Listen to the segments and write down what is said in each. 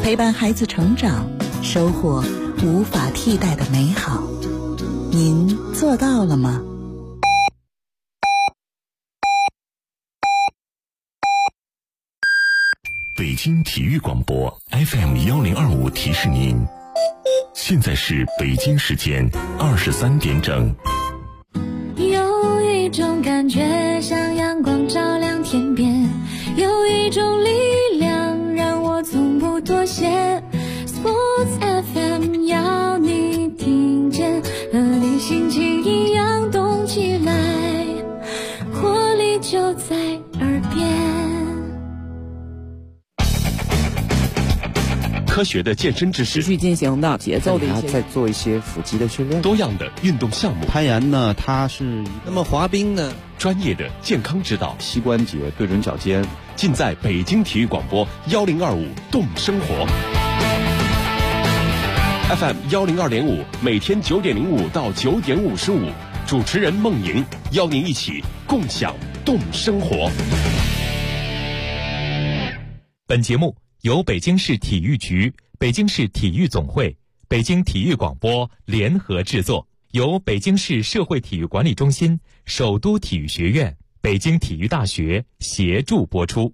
陪伴孩子成长，收获无法替代的美好。您做到了吗？ 北京体育广播 FM1025提示您，现在是北京时间23点整。 有一种感觉像阳光照亮天边，有一种力量让我从不妥协。 Sports FM 要你听见，和你心情一样动起来，活力就在耳边。 科学的健身知识， 持续进行的节奏的一些， 再做一些腹肌的训练。 多样的运动项目， 攀岩呢，它是那么滑冰呢？ 专业的健康指导， 膝关节对准脚尖， 尽在北京体育广播1025动生活。FM 102.5，每天9点05到9点55，主持人孟莹邀您一起共享动生活。 本节目由北京市体育局、北京市体育总会、北京体育广播联合制作，由北京市社会体育管理中心、首都体育学院、北京体育大学协助播出。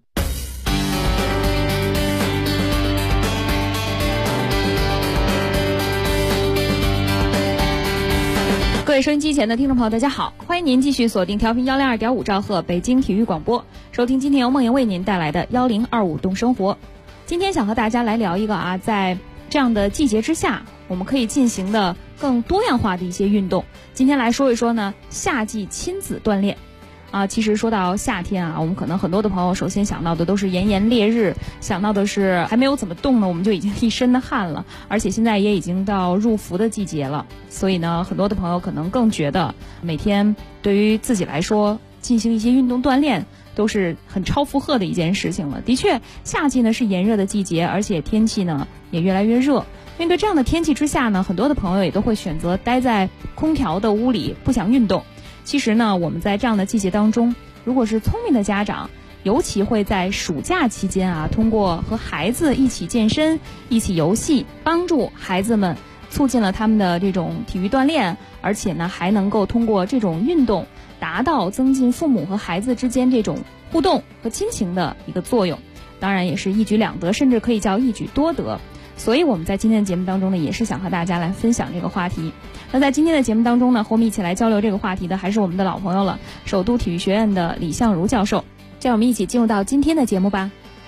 各位收音机前的听众朋友，大家好，欢迎您继续锁定调频102.5兆赫北京体育广播，收听今天由梦莹为您带来的1025动生活。今天想和大家来聊一个在这样的季节之下，我们可以进行的更多样化的一些运动。今天来说一说呢，夏季亲子锻炼。其实说到夏天我们可能很多的朋友首先想到的都是炎炎烈日，想到的是还没有怎么动呢，我们就已经一身的汗了，而且现在也已经到入伏的季节了，所以呢，很多的朋友可能更觉得每天对于自己来说进行一些运动锻炼都是很超负荷的一件事情了。的确，夏季呢是炎热的季节，而且天气呢也越来越热。面对这样的天气之下呢，很多的朋友也都会选择待在空调的屋里，不想运动。其实呢，我们在这样的季节当中，如果是聪明的家长，尤其会在暑假期间通过和孩子一起健身、一起游戏，帮助孩子们促进了他们的这种体育锻炼，而且呢，还能够通过这种运动达到增进父母和孩子之间这种互动和亲情的一个作用。当然也是一举两得，甚至可以叫一举多得。所以我们在今天的节目当中呢，也是想和大家来分享这个话题。那在今天的节目当中呢，和我们一起来交流这个话题的还是我们的老朋友了，首都体育学院的李相如教授。这样我们一起进入到今天的节目吧。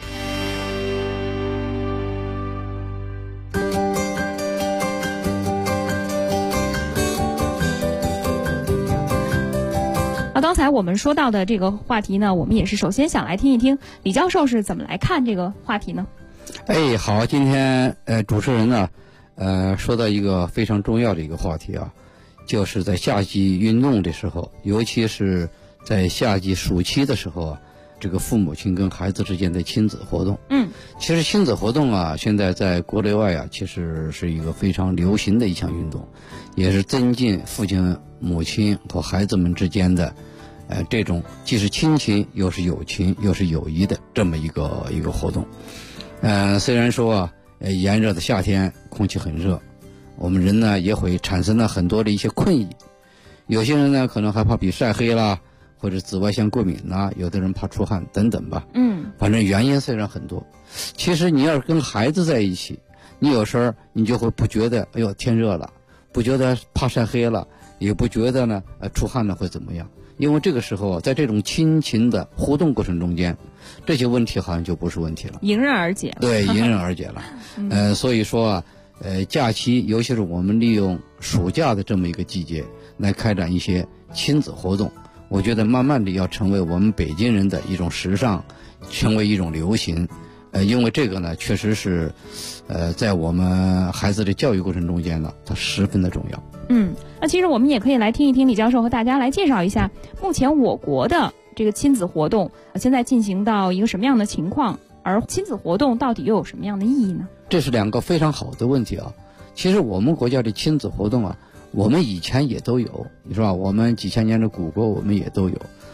刚才我们说到的这个话题呢，我们也是首先想来听一听李教授是怎么来看这个话题呢？ 好，今天主持人呢说到一个非常重要的一个话题就是在夏季运动的时候，尤其是在夏季暑期的时候这个父母亲跟孩子之间的亲子活动。其实亲子活动现在在国内外其实是一个非常流行的一项运动，也是增进父亲母亲和孩子们之间的这种既是亲情又是友情又是友谊的这么一个活动。虽然说炎热的夏天空气很热，我们人呢也会产生了很多的一些困意，有些人呢可能害怕比晒黑啦，或者紫外线过敏啦，有的人怕出汗等等吧。反正原因虽然很多，其实你要是跟孩子在一起，你有时候你就会不觉得哎呦天热了，不觉得怕晒黑了，也不觉得呢出汗了会怎么样，因为这个时候在这种亲情的互动过程中间，这些问题好像就不是问题了， 迎刃而解了。 对，迎刃而解了。所以说假期尤其是我们利用暑假的这么一个季节来开展一些亲子活动，我觉得慢慢的要成为我们北京人的一种时尚，成为一种流行。因为这个呢确实是在我们孩子的教育过程中间呢，它十分的重要。 那其实我们也可以来听一听李教授和大家来介绍一下目前我国的这个亲子活动现在进行到一个什么样的情况，而亲子活动到底又有什么样的意义呢？ 这是两个非常好的问题其实我们国家的亲子活动我们以前也都有，你说吧，我们几千年的古国我们也都有，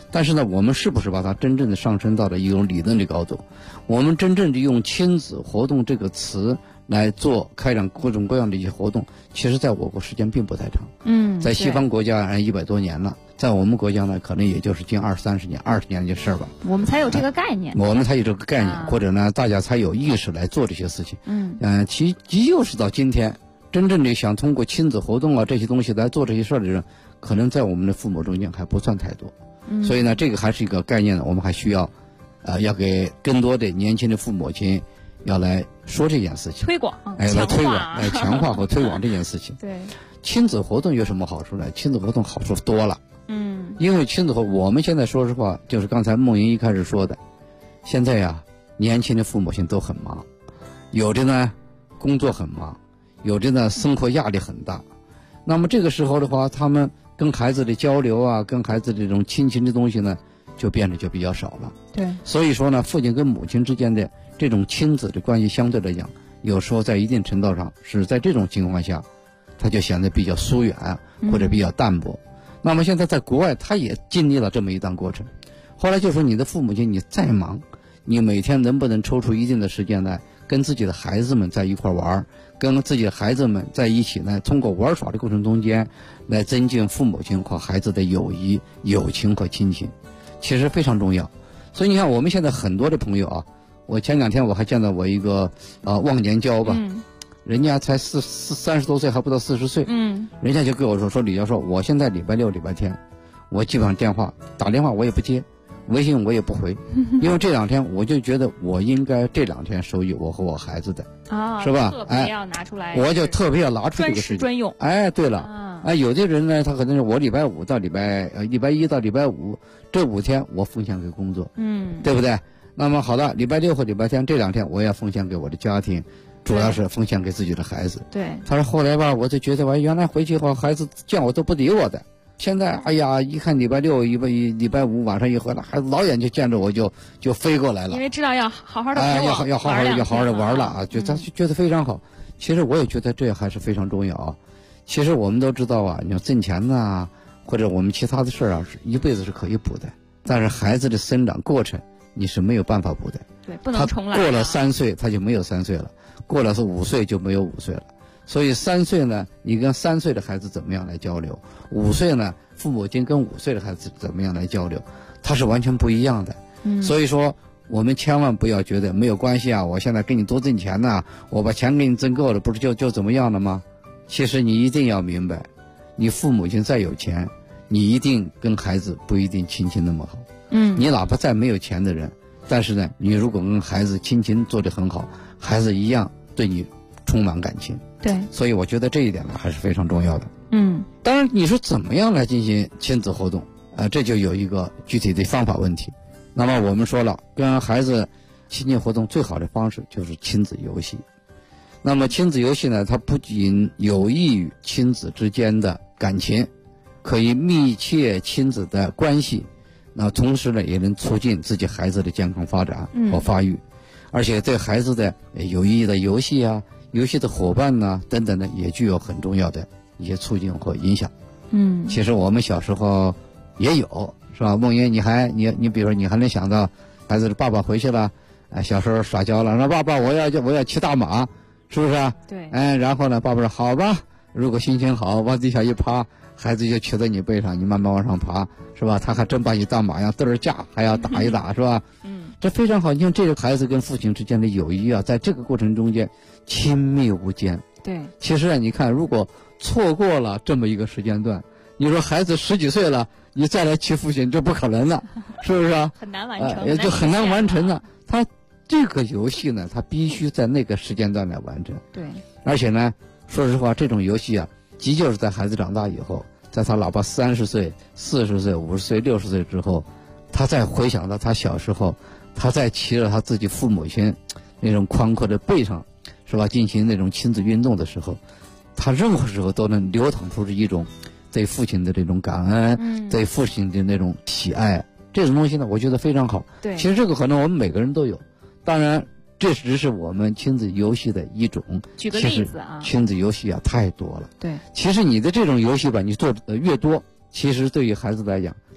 但是呢，我们是不是把它真正的上升到了一种理论的高度？我们真正的用亲子活动这个词来做开展各种各样的一些活动，其实在我国时间并不太长。在西方国家100多年了，在我们国家呢，可能也就是近20-30年、20年的事儿吧。 我们才有这个概念， 我们才有这个概念，或者呢，大家才有意识来做这些事情。其就是到今天，真正的想通过亲子活动啊这些东西来做这些事儿的人，可能在我们的父母中间还不算太多。所以呢，这个还是一个概念呢，我们还需要，要给更多的年轻的父母亲要来说这件事情， 推广， 来推广，来强化和推广这件事情。 对， 亲子活动有什么好处呢？亲子活动好处多了。因为亲子活动，我们现在说实话，就是刚才梦莹一开始说的，现在呀，年轻的父母亲都很忙，有的呢工作很忙，有的呢生活压力很大。那么这个时候的话，他们跟孩子的交流啊，跟孩子这种亲情的东西呢，就变得就比较少了。 对， 所以说呢，父亲跟母亲之间的这种亲子的关系，相对来讲，有时候在一定程度上是在这种情况下，他就显得比较疏远或者比较淡薄。那么现在在国外，他也经历了这么一段过程。后来就说，你的父母亲你再忙，你每天能不能抽出一定的时间来跟自己的孩子们在一块玩，跟自己的孩子们在一起呢，通过玩耍的过程中间来增进父母亲和孩子的友谊、友情和亲情，其实非常重要。所以你看，我们现在很多的朋友啊，我前2天我还见到我一个忘年交吧，人家才30多岁，还不到40岁，人家就跟我说李教授，我现在礼拜六、礼拜天，我基本上打电话我也不接，微信我也不回，因为这2天我就觉得我应该这2天收益我和我孩子的，是吧？ 特别要拿出来， 我就特别要拿出这个时间专用。 对了，有的人呢，他可能是我礼拜1到礼拜5这5天我奉献给工作，对不对？那么好了，礼拜6和礼拜天这2天我要奉献给我的家庭，主要是奉献给自己的孩子。 对， 他说后来吧，我就觉得原来回去后孩子见我都不理我的，现在哎呀，一看礼拜6、礼拜5晚上一回来，孩子老远就见着我就飞过来了， 因为知道要好好的要好好的玩了啊，他就觉得非常好。其实我也觉得这还是非常重要啊。其实我们都知道啊，你要挣钱呐，或者我们其他的事儿啊，是一辈子是可以补的，但是孩子的生长过程你是没有办法补的。 对，不能重来。 过了3岁他就没有3岁了，过了是5岁就没有5岁了。所以3岁呢，你跟3岁的孩子怎么样来交流？5岁呢，父母亲跟5岁的孩子怎么样来交流？它是完全不一样的。所以说我们千万不要觉得没有关系啊，我现在给你多挣钱呐，我把钱给你挣够了，不是就怎么样了吗？其实你一定要明白，你父母亲再有钱，你一定跟孩子不一定亲情那么好。你哪怕再没有钱的人，但是呢，你如果跟孩子亲情做得很好，孩子一样对你充满感情。 对， 所以我觉得这一点呢还是非常重要的。当然你说怎么样来进行亲子活动这就有一个具体的方法问题。那么我们说了，跟孩子亲近活动最好的方式就是亲子游戏。那么亲子游戏呢，它不仅有益于亲子之间的感情，可以密切亲子的关系，那同时呢也能促进自己孩子的健康发展和发育，而且对孩子的有意义的游戏啊、游戏的伙伴呢等等呢，也具有很重要的一些促进和影响。其实我们小时候也有，是吧？梦莹，你比如说你还能想到孩子的爸爸回去了，小时候耍娇了，说爸爸我要骑大马，是不是啊？ 对。 然后呢，爸爸说好吧，如果心情好，往地下一趴，孩子就骑在你背上，你慢慢往上爬，是吧？他还真把你当马样嘚儿架，还要打一打，是吧？这非常好。你看这个孩子跟父亲之间的友谊啊，在这个过程中间亲密无间。 对。其实你看，如果错过了这么一个时间段，你说孩子10几岁了，你再来欺父亲，这不可能了，是不是啊？ 很难完成， 也就很难完成了。他这个游戏呢，他必须在那个时间段来完成。 对。 而且呢，说实话，这种游戏啊，即就是在孩子长大以后，在他哪怕30岁、40岁、50岁、60岁之后，他再回想到他小时候，他在骑着他自己父母亲那种宽阔的背上，是吧？进行那种亲子运动的时候，他任何时候都能流淌出一种对父亲的这种感恩，对父亲的那种喜爱。这种东西呢，我觉得非常好。 对， 其实这个可能我们每个人都有，当然这只是我们亲子游戏的一种。 举个例子啊， 亲子游戏啊太多了。 对， 其实你的这种游戏吧，你做的越多，其实对于孩子来讲，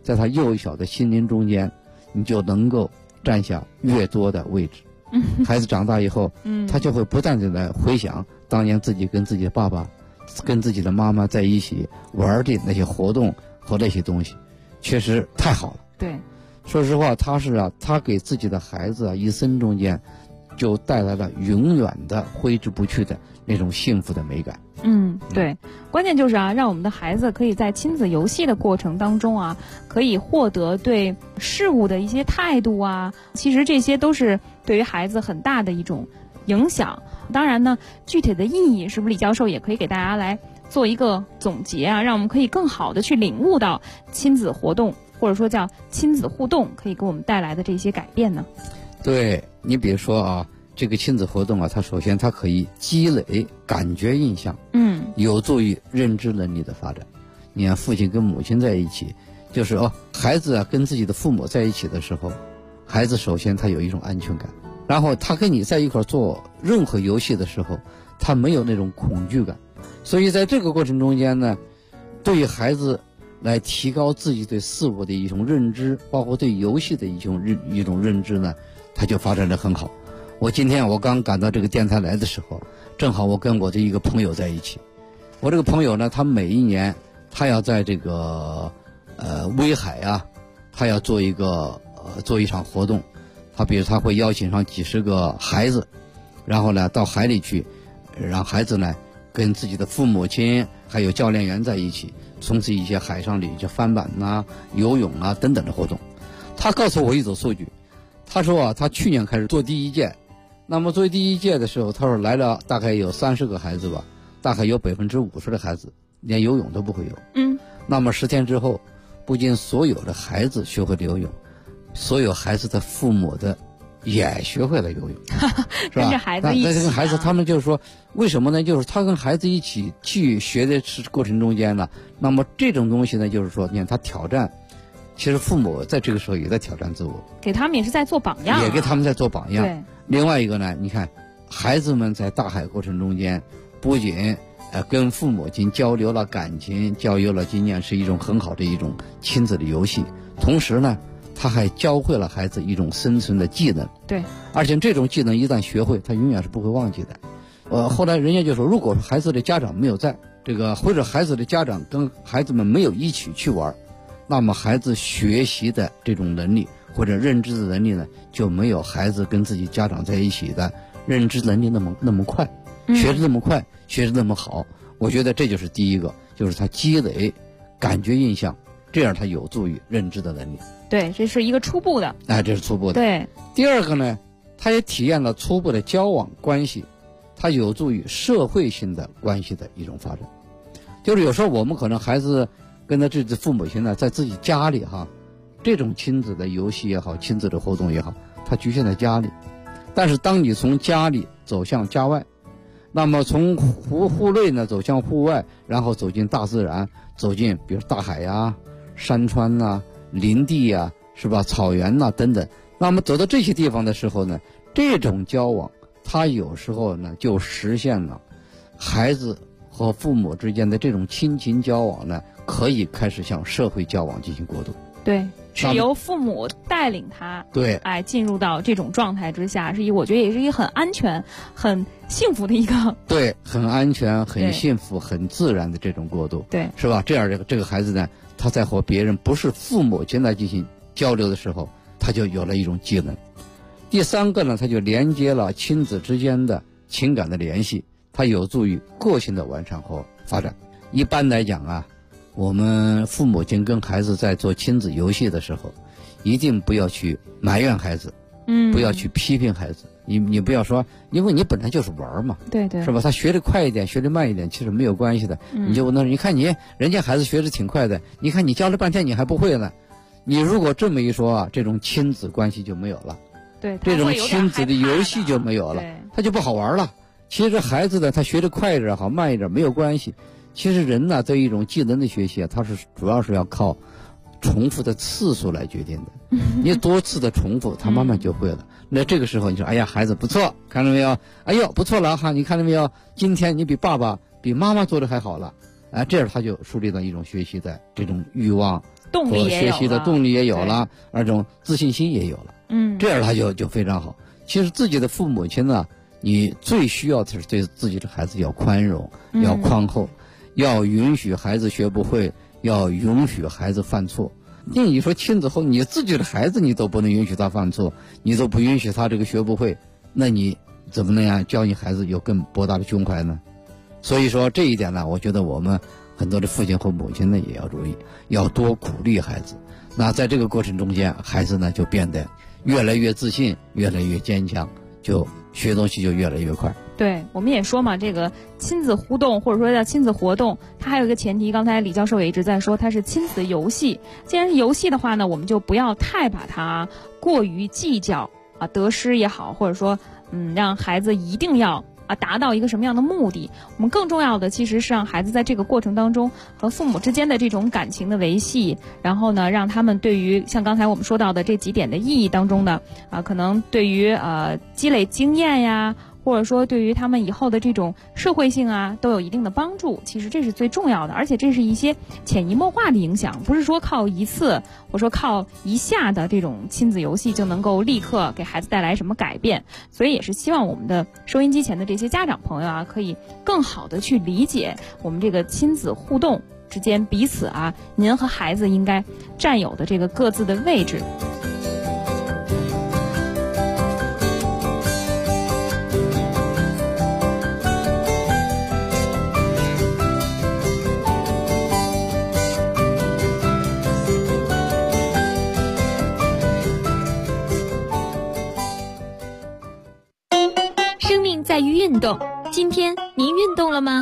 在他幼小的心灵中间，你就能够占下越多的位置。孩子长大以后，他就会不断的来回想当年自己跟自己的爸爸、跟自己的妈妈在一起玩的那些活动和那些东西，确实太好了。 对， 说实话，他给自己的孩子一生中间就带来了永远的挥之不去的那种幸福的美感。 对，关键就是让我们的孩子可以在亲子游戏的过程当中可以获得对事物的一些态度其实这些都是对于孩子很大的一种影响。当然呢，具体的意义是不是李教授也可以给大家来做一个总结让我们可以更好的去领悟到亲子活动或者说叫亲子互动可以给我们带来的这些改变呢？ 对，你比如说这个亲子活动它首先它可以积累感觉印象，有助于认知能力的发展。你看父亲跟母亲在一起，就是孩子跟自己的父母在一起的时候，孩子首先他有一种安全感，然后他跟你在一块做任何游戏的时候，他没有那种恐惧感。所以在这个过程中间呢，对于孩子来提高自己对事物的一种认知，包括对游戏的一种认知呢，他就发展得很好。今天我刚赶到这个电台来的时候，正好我跟我的一个朋友在一起。我这个朋友呢，他每一年他要在这个威海他要做一场活动。比如他会邀请上几十个孩子，然后呢到海里去，让孩子呢跟自己的父母亲还有教练员在一起，从事一些海上的一些翻板游泳等等的活动。他告诉我一组数据，他说他去年开始做第一届。那么做第一届的时候，他说来了大概有30个孩子吧，大概有50%的孩子连游泳都不会游。那么10天之后，不仅所有的孩子学会了游泳，所有孩子的父母也学会了游泳，是吧？ 跟着孩子一起跟孩子他们就是说，为什么呢？就是他跟孩子一起去学的过程中间呢，那么这种东西呢，就是说，你看他挑战。其实父母在这个时候也在挑战自我， 给他们也是在做榜样， 也给他们在做榜样。 对， 另外一个呢，你看孩子们在大海过程中间，不仅跟父母亲交流了感情，交流了经验，是一种很好的一种亲子的游戏。同时呢，他还教会了孩子一种生存的技能。 对， 而且这种技能一旦学会，他永远是不会忘记的。后来人家就说，如果孩子的家长没有在或者孩子的家长跟孩子们没有一起去玩，那么孩子学习的这种能力或者认知的能力呢，就没有孩子跟自己家长在一起的认知能力那么快，学得那么快，学得那么好。我觉得这就是第一个，就是他积累感觉印象，这样他有助于认知的能力。 对，这是一个初步的。 这是初步的。 对。 第二个呢，他也体验了初步的交往关系，它有助于社会性的关系的一种发展。就是有时候我们可能孩子跟他自己父母亲呢，在自己家里这种亲子的游戏也好，亲子的活动也好，它局限在家里。但是当你从家里走向家外，那么从户内呢走向户外，然后走进大自然，走进比如大海山川林地是吧，草原等等。那么走到这些地方的时候呢，这种交往它有时候呢就实现了孩子和父母之间的这种亲情交往呢，可以开始向社会交往进行过渡。 对，是由父母带领他， 对， 进入到这种状态之下，我觉得也是一个很安全、很幸福的一个， 对，很安全、很幸福、很自然的这种过渡， 对， 是吧？这样这个孩子呢，他在和别人不是父母亲来进行交流的时候，他就有了一种技能。第三个呢，他就连接了亲子之间的情感的联系，它有助于个性的完善和发展。一般来讲我们父母亲跟孩子在做亲子游戏的时候，一定不要去埋怨孩子，不要去批评孩子。你不要说，因为你本来就是玩嘛， 对对， 是吧？他学得快一点，学得慢一点，其实没有关系的。你就问他，你看人家孩子学得挺快的，你看你教了半天你还不会呢。你如果这么一说这种亲子关系就没有了， 对， 这种亲子的游戏就没有了，他就不好玩了。其实孩子呢，他学得快一点好，慢一点没有关系。其实人呢，对一种技能的学习它是主要是要靠重复的次数来决定的。你多次的重复，他慢慢就会了。那这个时候你说，哎呀，孩子不错，看到没有？哎呦，不错了你看到没有？今天你比爸爸、比妈妈做的还好了。这样他就树立了一种学习的这种欲望动力也有了， 学习的动力也有了，而这种自信心也有了。这样他就非常好。其实自己的父母亲呢，你最需要的是对自己的孩子要宽容，要宽厚，要允许孩子学不会，要允许孩子犯错。你说亲子后，你自己的孩子你都不能允许他犯错，你都不允许他这个学不会，那你怎么能样教你孩子有更博大的胸怀呢？所以说这一点呢，我觉得我们很多的父亲和母亲呢也要注意，要多鼓励孩子。那在这个过程中间，孩子呢就变得越来越自信，越来越坚强，就学东西就越来越快。 对，我们也说嘛，这个亲子互动或者说叫亲子活动，它还有一个前提，刚才李教授也一直在说，它是亲子游戏。既然是游戏的话呢，我们就不要太把它过于计较啊，得失也好，或者说让孩子一定要达到一个什么样的目的。我们更重要的其实是让孩子在这个过程当中和父母之间的这种感情的维系，然后呢让他们对于像刚才我们说到的这几点的意义当中呢可能对于积累经验呀，或者说对于他们以后的这种社会性都有一定的帮助。其实这是最重要的，而且这是一些潜移默化的影响，不是说靠一次或者说靠一下的这种亲子游戏就能够立刻给孩子带来什么改变。所以也是希望我们的收音机前的这些家长朋友可以更好的去理解我们这个亲子互动之间彼此您和孩子应该占有的这个各自的位置。 在于运动，今天您运动了吗？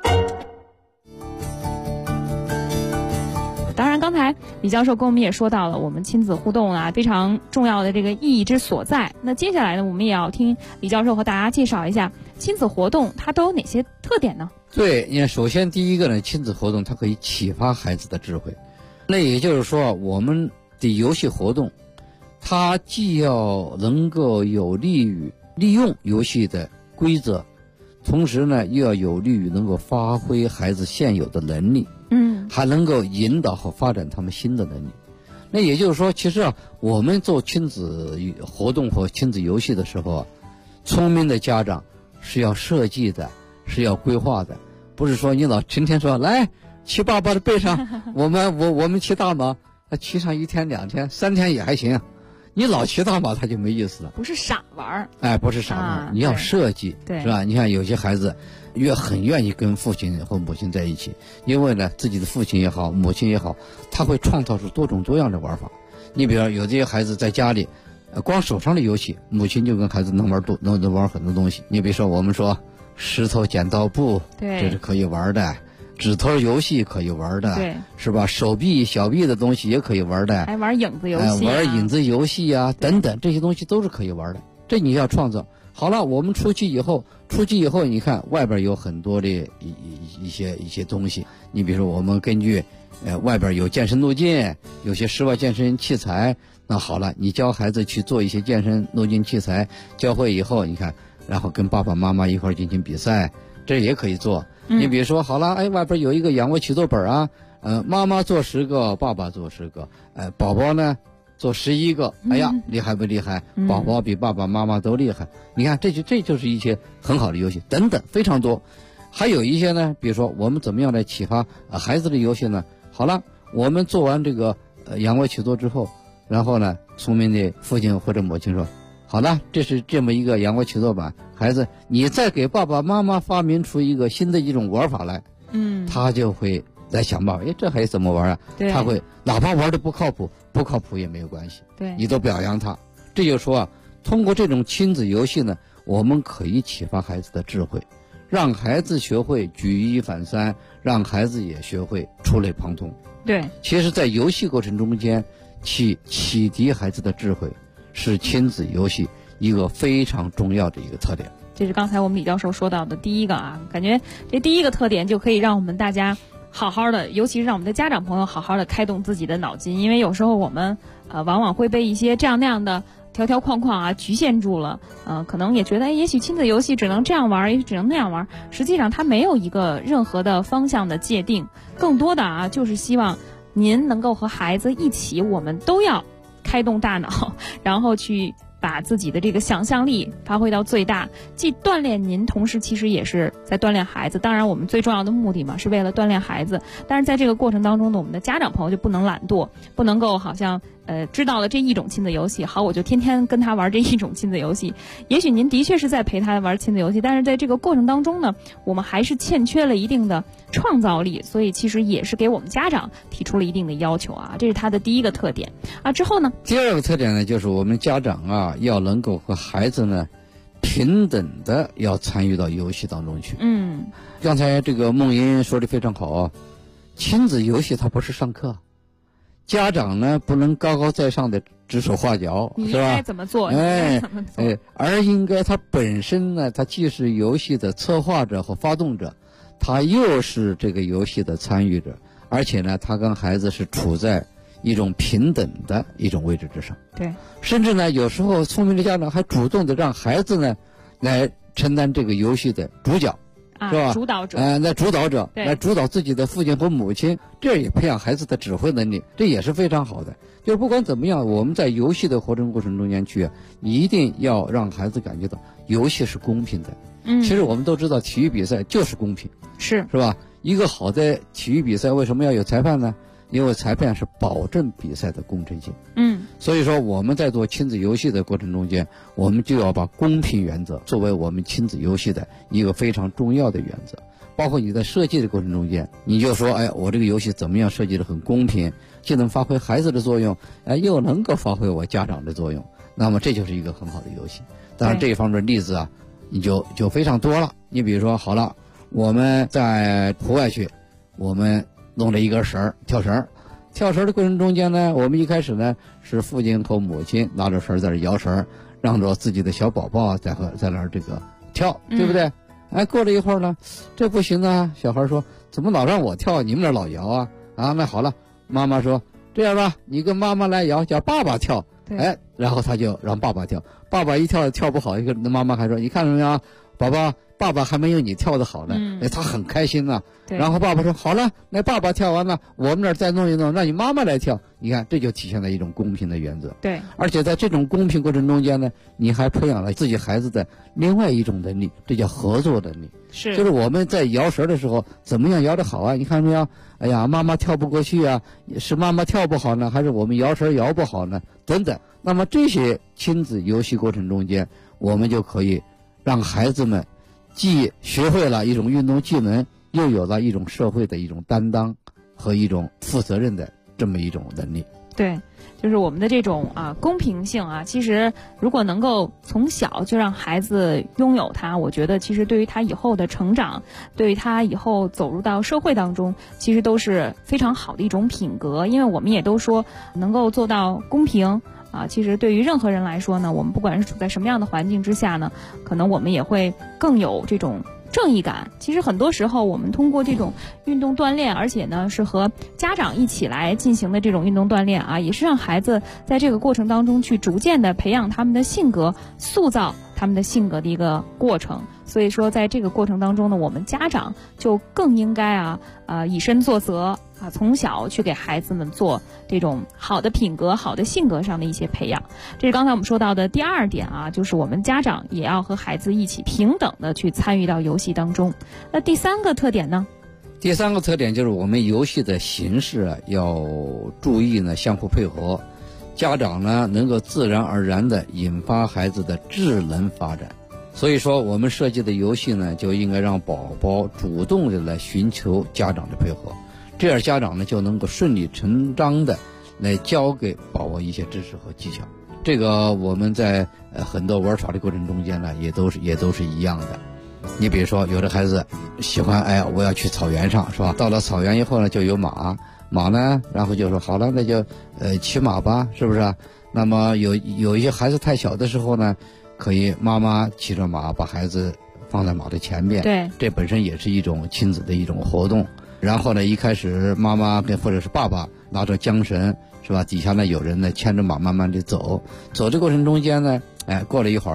当然刚才李教授跟我们也说到了我们亲子互动非常重要的这个意义之所在。那接下来呢，我们也要听李教授和大家介绍一下亲子活动它都有哪些特点呢？ 对，你看首先第一个呢，亲子活动它可以启发孩子的智慧。那也就是说我们的游戏活动它既要能够有利于利用游戏的规则，同时呢又要有利于能够发挥孩子现有的能力，还能够引导和发展他们新的能力。那也就是说，其实我们做亲子活动和亲子游戏的时候聪明的家长是要设计的，是要规划的，不是说你老天天说来骑爸爸的背上，我们骑大马，骑上1天2天3天也还行。你老骑大马他就没意思了， 不是傻玩不是傻玩，你要设计，是吧？你看有些孩子很愿意跟父亲或母亲在一起，因为呢自己的父亲也好母亲也好，他会创造出多种多样的玩法。你比如有这些孩子在家里光手上的游戏，母亲就跟孩子能玩很多东西。你比如说我们说石头剪刀布，这是可以玩的，指头游戏可以玩的， 对， 是吧？手臂小臂的东西也可以玩的， 还玩影子游戏玩影子游戏等等，这些东西都是可以玩的。这你要创造好了。我们出去以后你看外边有很多的一些东西。你比如说我们根据外边有健身路径，有些室外健身器材，那好了，你教孩子去做一些健身路径器材，教会以后你看，然后跟爸爸妈妈一块进行比赛，这也可以做。你比如说好了，外边有一个仰卧起坐本妈妈做10个，爸爸做10个，宝宝呢做11个，哎呀，厉害不厉害？宝宝比爸爸妈妈都厉害。你看这就是一些很好的游戏等等非常多。还有一些呢，比如说我们怎么样来启发孩子的游戏呢？好了，我们做完这个仰卧起坐之后，然后呢聪明的父亲或者母亲说，好了，这是这么一个仰卧起坐板，孩子你再给爸爸妈妈发明出一个新的一种玩法来，他就会来想办法，这还怎么玩他会哪怕玩的不靠谱也没有关系， 对， 你都表扬他。这就说通过这种亲子游戏呢，我们可以启发孩子的智慧，让孩子学会举一反三，让孩子也学会触类旁通。 对， 其实在游戏过程中间去启迪孩子的智慧，是亲子游戏一个非常重要的一个特点。 这是刚才我们李教授说到的第一个感觉这第一个特点就可以让我们大家好好的，尤其是让我们的家长朋友好好的开动自己的脑筋。因为有时候我们往往会被一些这样那样的条条框框局限住了，可能也觉得也许亲子游戏只能这样玩，也许只能那样玩，实际上它没有一个任何的方向的界定，更多的就是希望您能够和孩子一起，我们都要开动大脑，然后去把自己的这个想象力发挥到最大，既锻炼您，同时其实也是在锻炼孩子。当然我们最重要的目的嘛，是为了锻炼孩子，但是在这个过程当中呢，我们的家长朋友就不能懒惰，不能够好像知道了这一种亲子游戏，好，我就天天跟他玩这一种亲子游戏。也许您的确是在陪他玩亲子游戏，但是在这个过程当中呢，我们还是欠缺了一定的创造力，所以其实也是给我们家长提出了一定的要求啊，这是他的第一个特点啊。之后呢， 第二个特点呢，就是我们家长啊，要能够和孩子呢平等的要参与到游戏当中去。刚才这个梦莹说的非常好啊，亲子游戏它不是上课，家长呢不能高高在上的指手画脚， 你是吧？ 应该怎么做？ 而应该它本身呢，它既是游戏的策划者和发动者，它又是这个游戏的参与者，而且呢，它跟孩子是处在一种平等的一种位置之上。 对， 甚至呢，有时候聪明的家长还主动的让孩子呢来承担这个游戏的主角。是吧？ 主导者， 来主导者，来主导自己的父亲和母亲，这也培养孩子的指挥能力，这也是非常好的。就是不管怎么样，我们在游戏的活动过程中间去，一定要让孩子感觉到游戏是公平的。其实我们都知道，体育比赛就是公平，是吧？一个好的体育比赛为什么要有裁判呢？因为裁判是保证比赛的公正性。所以说我们在做亲子游戏的过程中间，我们就要把公平原则作为我们亲子游戏的一个非常重要的原则。包括你在设计的过程中间，你就说，哎，我这个游戏怎么样设计的很公平，既能发挥孩子的作用，又能够发挥我家长的作用，那么这就是一个很好的游戏。当然这一方面例子啊，你就非常多了。你比如说，好了，我们在户外去，我们弄了一根绳跳绳，跳绳的过程中间呢，我们一开始呢是父亲和母亲拿着绳在这摇绳，让着自己的小宝宝在那儿这个跳，对不对？过了一会儿呢，这不行啊，小孩说怎么老让我跳，你们这老摇啊？那好了，妈妈说这样吧，你跟妈妈来摇，叫爸爸跳。然后他就让爸爸跳，爸爸一跳不好，妈妈还说你看到没有，宝宝，爸爸还没有你跳得好呢。他很开心呐。然后爸爸说好了，那爸爸跳完了，我们这儿再弄一弄，让你妈妈来跳。你看，这就体现了一种公平的原则。对，而且在这种公平过程中间呢，你还培养了自己孩子的另外一种能力，这叫合作能力。就是我们在摇绳的时候，怎么样摇得好啊？你看没有？哎呀，妈妈跳不过去啊，是妈妈跳不好呢，还是我们摇绳摇不好呢？等等。那么这些亲子游戏过程中间，我们就可以让孩子们既学会了一种运动技能，又有了一种社会的一种担当和一种负责任的这么一种能力。对，就是我们的这种公平性啊，其实如果能够从小就让孩子拥有它，我觉得其实对于他以后的成长，对于他以后走入到社会当中，其实都是非常好的一种品格。因为我们也都说能够做到公平其实对于任何人来说呢，我们不管是处在什么样的环境之下呢，可能我们也会更有这种正义感。其实很多时候我们通过这种运动锻炼，而且呢是和家长一起来进行的这种运动锻炼也是让孩子在这个过程当中去逐渐的培养他们的性格，塑造他们的性格的一个过程。所以说在这个过程当中呢，我们家长就更应该以身作则从小去给孩子们做这种好的品格、好的性格上的一些培养。这是刚才我们说到的第二点就是我们家长也要和孩子一起平等的去参与到游戏当中。那第三个特点呢？第三个特点就是我们游戏的形式要注意呢相互配合，家长呢能够自然而然的引发孩子的智能发展。所以说我们设计的游戏呢，就应该让宝宝主动的来寻求家长的配合，这样家长呢就能够顺理成章的来教给宝宝一些知识和技巧。这个我们在很多玩耍的过程中间呢，也都是一样的。你比如说有的孩子喜欢我要去草原上，是吧？到了草原以后呢，就有马呢，然后就说好了，那就骑马吧，是不是？那么有一些孩子太小的时候呢，可以妈妈骑着马把孩子放在马的前面，对，这本身也是一种亲子的一种活动。然后呢，一开始妈妈或者是爸爸拿着缰绳，是吧？底下呢有人呢牵着马慢慢的走的过程中间呢，过了一会儿，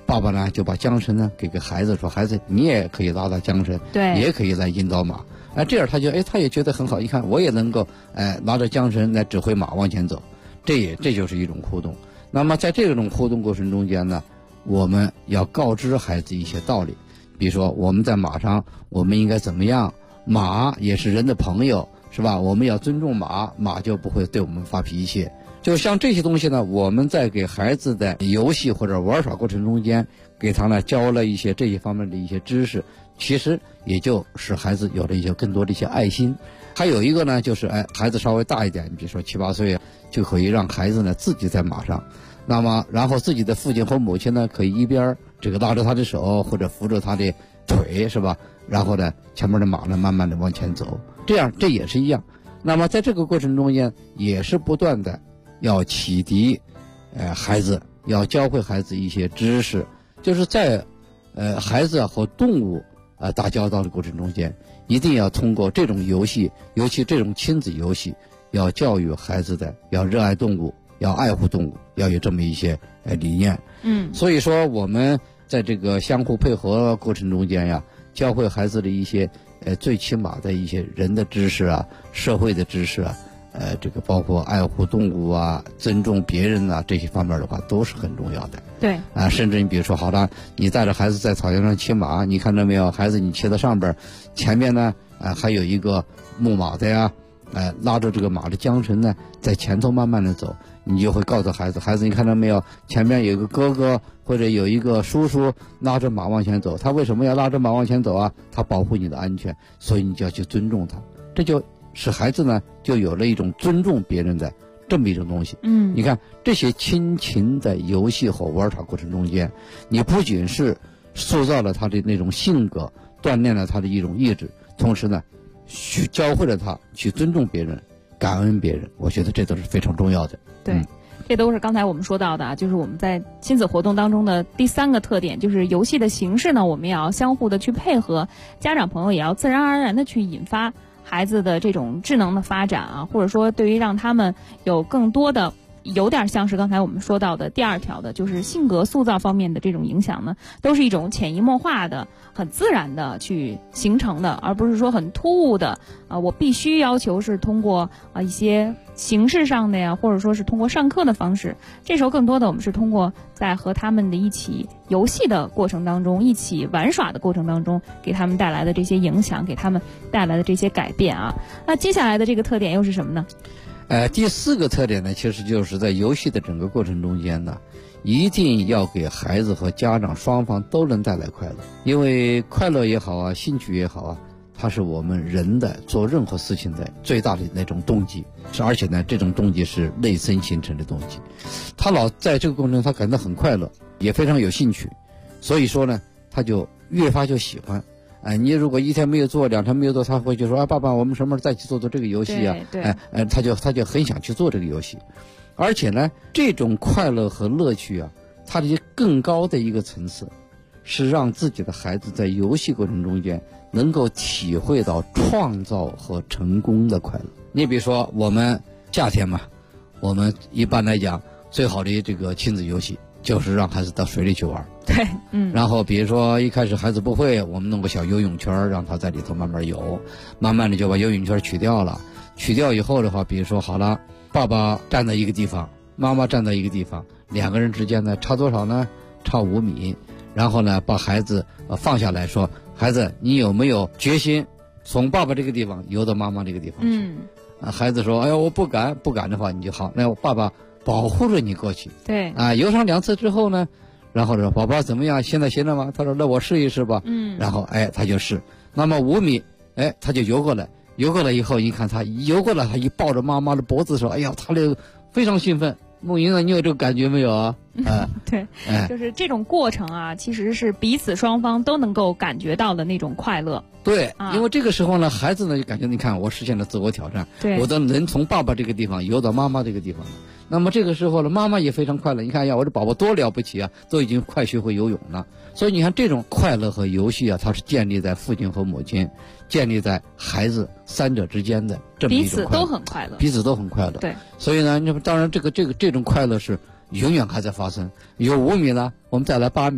爸爸呢就把缰绳呢给孩子说，孩子你也可以拉缰绳， 对， 也可以来引导马。这样他也觉得很好，一看我也能够拿着缰绳来指挥马往前走，这就是一种互动。那么在这种互动过程中间呢，我们要告知孩子一些道理，比如说我们在马上我们应该怎么样，马也是人的朋友，是吧？我们要尊重马，马就不会对我们发脾气。就像这些东西呢，我们在给孩子的游戏或者玩耍过程中间，给他呢教了一些这些方面的一些知识，其实也就使孩子有了一些更多的一些爱心。还有一个呢，就是孩子稍微大一点，比如说7、8岁，就可以让孩子呢自己在马上，那么然后自己的父亲和母亲呢可以一边拉着他的手或者扶着他的腿，是吧？然后呢前面的马呢慢慢的往前走，这也是一样。那么在这个过程中间也是不断的要启迪孩子，要教会孩子一些知识，就是在孩子和动物打交道的过程中间，一定要通过这种游戏，尤其这种亲子游戏，要教育孩子的要热爱动物，要爱护动物，要有这么一些理念。所以说我们在这个相互配合过程中间呀，教会孩子的一些最起码的一些人的知识啊，社会的知识啊，这个包括爱护动物啊，尊重别人啊，这些方面的话都是很重要的。 对甚至你比如说好了，你带着孩子在草原上骑马，你看到没有，孩子你骑到上边，前面呢还有一个牧马的呀，拉着这个马的缰绳呢在前头慢慢的走，你就会告诉孩子，孩子你看到没有，前面有一个哥哥或者有一个叔叔拉着马往前走，他为什么要拉着马往前走啊？他保护你的安全，所以你就要去尊重他，这就使孩子呢就有了一种尊重别人的这么一种东西。你看这些亲情的游戏和玩耍过程中间，你不仅是塑造了他的那种性格，锻炼了他的一种意志，同时呢去教会了他去尊重别人，感恩别人，我觉得这都是非常重要的。 对，这都是刚才我们说到的，就是我们在亲子活动当中的第3个特点，就是游戏的形式呢，我们也要相互的去配合，家长朋友也要自然而然的去引发孩子的这种智能的发展啊，或者说对于让他们有更多的，有点像是刚才我们说到的第2条的，就是性格塑造方面的这种影响呢，都是一种潜移默化的、很自然的去形成的，而不是说很突兀的我必须要求是通过一些形式上的呀，或者说是通过上课的方式。这时候更多的我们是通过在和他们的一起游戏的过程当中，一起玩耍的过程当中，给他们带来的这些影响，给他们带来的这些改变啊。那接下来的这个特点又是什么呢？ 第4个特点呢，其实就是在游戏的整个过程中间呢，一定要给孩子和家长双方都能带来快乐，因为快乐也好啊，兴趣也好啊，它是我们人的做任何事情的最大的那种动机，而且呢，这种动机是内生形成的动机。他老在这个过程中，他感到很快乐，也非常有兴趣，所以说呢，他就越发就喜欢。你如果1天没有做，2天没有做，他会就说爸爸，我们什么时候再去做这个游戏啊？ 对， 他就很想去做这个游戏，而且呢，这种快乐和乐趣啊，它的更高的一个层次，是让自己的孩子在游戏过程中间能够体会到创造和成功的快乐。你比如说我们夏天嘛，我们一般来讲最好的这个亲子游戏就是让孩子到水里去玩。 对， 然后比如说一开始孩子不会，我们弄个小游泳圈，让他在里头慢慢游，慢慢的就把游泳圈取掉了。取掉以后的话，比如说好了，爸爸站在一个地方，妈妈站在一个地方，2个人之间呢差多少呢？差5米。然后呢，把孩子放下来说，孩子，你有没有决心从爸爸这个地方游到妈妈这个地方去？孩子说，哎呀，我不敢。不敢的话，你就好，那爸爸保护着你过去。 对游上2次之后呢，然后说宝宝怎么样？现在行了吗？他说那我试一试吧。然后他就试。那么5米，他就游过来。游过来以后，你看他游过来，他一抱着妈妈的脖子说，哎呀，他就非常兴奋。梦莹啊，你有这个感觉没有啊？ 对，就是这种过程啊，其实是彼此双方都能够感觉到的那种快乐。 对，因为这个时候呢，孩子呢就感觉，你看我实现了自我挑战，我都能从爸爸这个地方游到妈妈这个地方了。那么这个时候呢，妈妈也非常快乐。你看呀，我这宝宝多了不起啊，都已经快学会游泳了。所以你看，这种快乐和游戏啊，它是建立在父亲和母亲，建立在孩子3者之间的这么一种快乐， 彼此都很快乐， 彼此都很快乐。 对， 所以呢，当然这种快乐是永远还在发生。有5米了，我们再来8米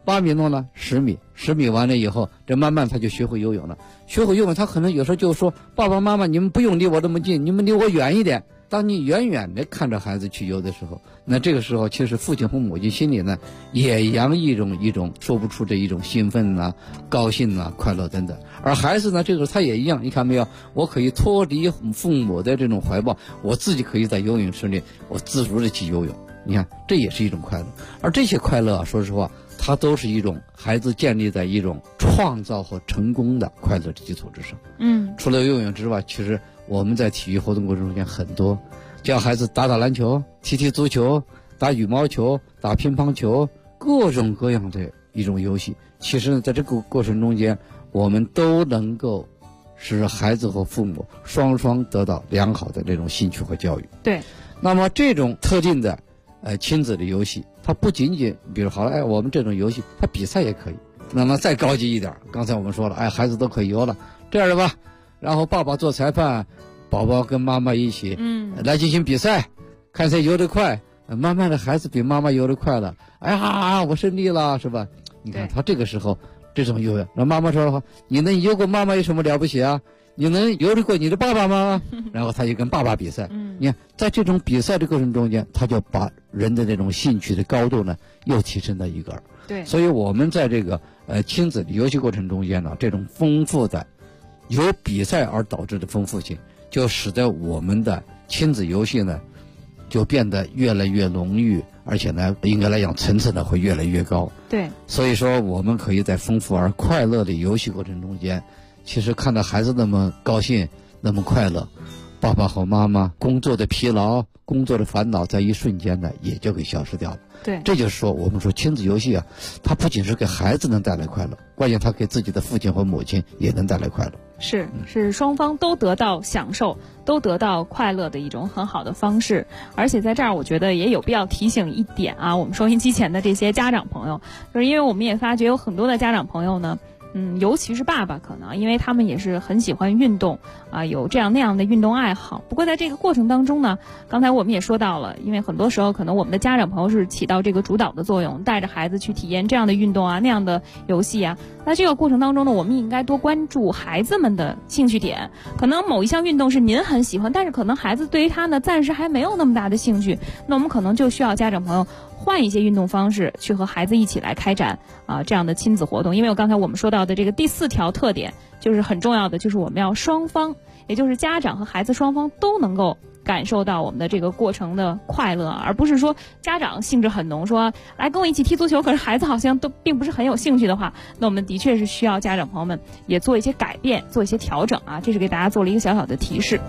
8米弄了10米，10米完了以后，这慢慢他就学会游泳了。学会游泳，他可能有时候就说：“爸爸妈妈，你们不用离我这么近，你们离我远一点。”当你远远的看着孩子去游的时候，那这个时候其实父亲和母亲心里呢也洋溢一种说不出的一种兴奋啊、高兴啊、快乐等等。而孩子呢，这个他也一样，你看没有？我可以脱离父母的这种怀抱，我自己可以在游泳池里我自如的去游泳。你看，这也是一种快乐。而这些快乐啊，说实话，它都是一种孩子建立在一种创造和成功的快乐的基础之上。除了游泳之外，其实我们在体育活动过程中间很多，教孩子打篮球、踢足球、打羽毛球、打乒乓球，各种各样的一种游戏。其实呢，在这个过程中间，我们都能够使孩子和父母双双得到良好的这种兴趣和教育。 对。 那么这种特定的亲子的游戏，它不仅仅比如好了，我们这种游戏它比赛也可以。那么再高级一点，刚才我们说了，孩子都可以游了，这样的吧，然后爸爸做裁判，宝宝跟妈妈一起来进行比赛，看谁游得快，慢慢的孩子比妈妈游得快了，哎呀我胜利了，是吧？你看他这个时候这种游泳，那妈妈说的话，你能游过妈妈有什么了不起啊？你能游得过你的爸爸吗？然后他就跟爸爸比赛。你看在这种比赛的过程中间，他就把人的这种兴趣的高度呢又提升到一个。 对， 所以我们在这个亲子的游戏过程中间呢，这种丰富的由比赛而导致的丰富性，就使得我们的亲子游戏呢就变得越来越浓郁，而且呢应该来讲层次呢会越来越高。 对， 所以说我们可以在丰富而快乐的游戏过程中间，其实看到孩子那么高兴那么快乐，爸爸和妈妈工作的疲劳、工作的烦恼在一瞬间呢也就给消失掉了。 对， 这就是说我们说亲子游戏啊，它不仅是给孩子能带来快乐，关键它给自己的父亲和母亲也能带来快乐。 是双方都得到享受，都得到快乐的一种很好的方式。而且在这儿我觉得也有必要提醒一点啊，我们收音机前的这些家长朋友，就是因为我们也发觉有很多的家长朋友呢，尤其是爸爸，可能因为他们也是很喜欢运动啊，有这样那样的运动爱好。不过在这个过程当中呢，刚才我们也说到了，因为很多时候可能我们的家长朋友是起到这个主导的作用，带着孩子去体验这样的运动啊，那样的游戏啊。那这个过程当中呢，我们应该多关注孩子们的兴趣点。可能某一项运动是您很喜欢，但是可能孩子对于他呢暂时还没有那么大的兴趣，那我们可能就需要家长朋友换一些运动方式去和孩子一起来开展这样的亲子活动。因为刚才我们说到的这个第4条特点就是很重要的，就是我们要双方，也就是家长和孩子双方都能够感受到我们的这个过程的快乐，而不是说家长兴致很浓，说来跟我一起踢足球，可是孩子好像都并不是很有兴趣的话，那我们的确是需要家长朋友们也做一些改变，做一些调整啊，这是给大家做了一个小小的提示。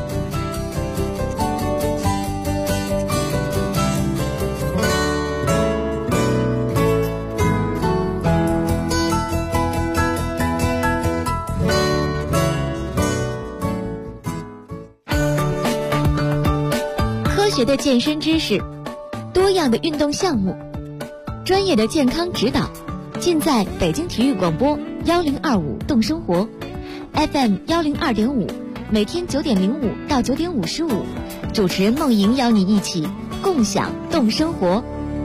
科学的健身知识，多样的运动项目，专业的健康指导，尽在北京体育广播1025动生活 FM 102.5，每天9点05到9点55，主持人梦莹邀你一起共享动生活。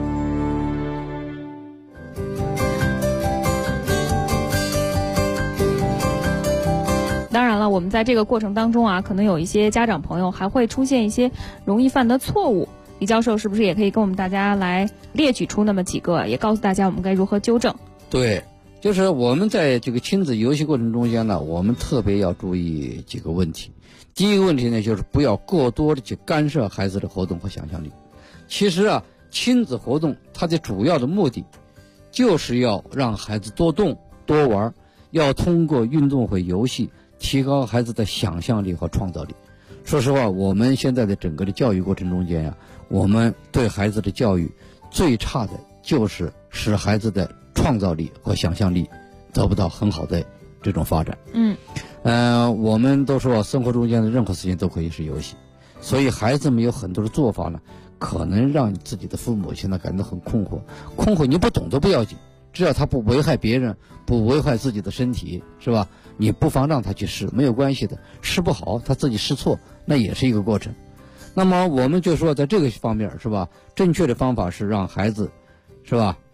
当然了，我们在这个过程当中啊，可能有一些家长朋友还会出现一些容易犯的错误。李教授是不是也可以跟我们大家来列举出那么几个，也告诉大家我们该如何纠正？ 对，就是我们在这个亲子游戏过程中间呢，我们特别要注意几个问题。第一个问题呢，就是不要过多的去干涉孩子的活动和想象力。其实啊，亲子活动它的主要的目的就是要让孩子多动多玩，要通过运动和游戏提高孩子的想象力和创造力。说实话，我们现在的整个的教育过程中间呀，我们对孩子的教育最差的就是使孩子的创造力和想象力得不到很好的这种发展。我们都说生活中间的任何事情都可以是游戏，所以孩子们有很多的做法呢，可能让自己的父母亲呢感到很困惑。你不懂都不要紧，只要他不危害别人，不危害自己的身体，是吧？你不妨让他去试，没有关系的。试不好，他自己试错，那也是一个过程。那么我们就说，在这个方面，是吧？正确的方法是让孩子，是吧？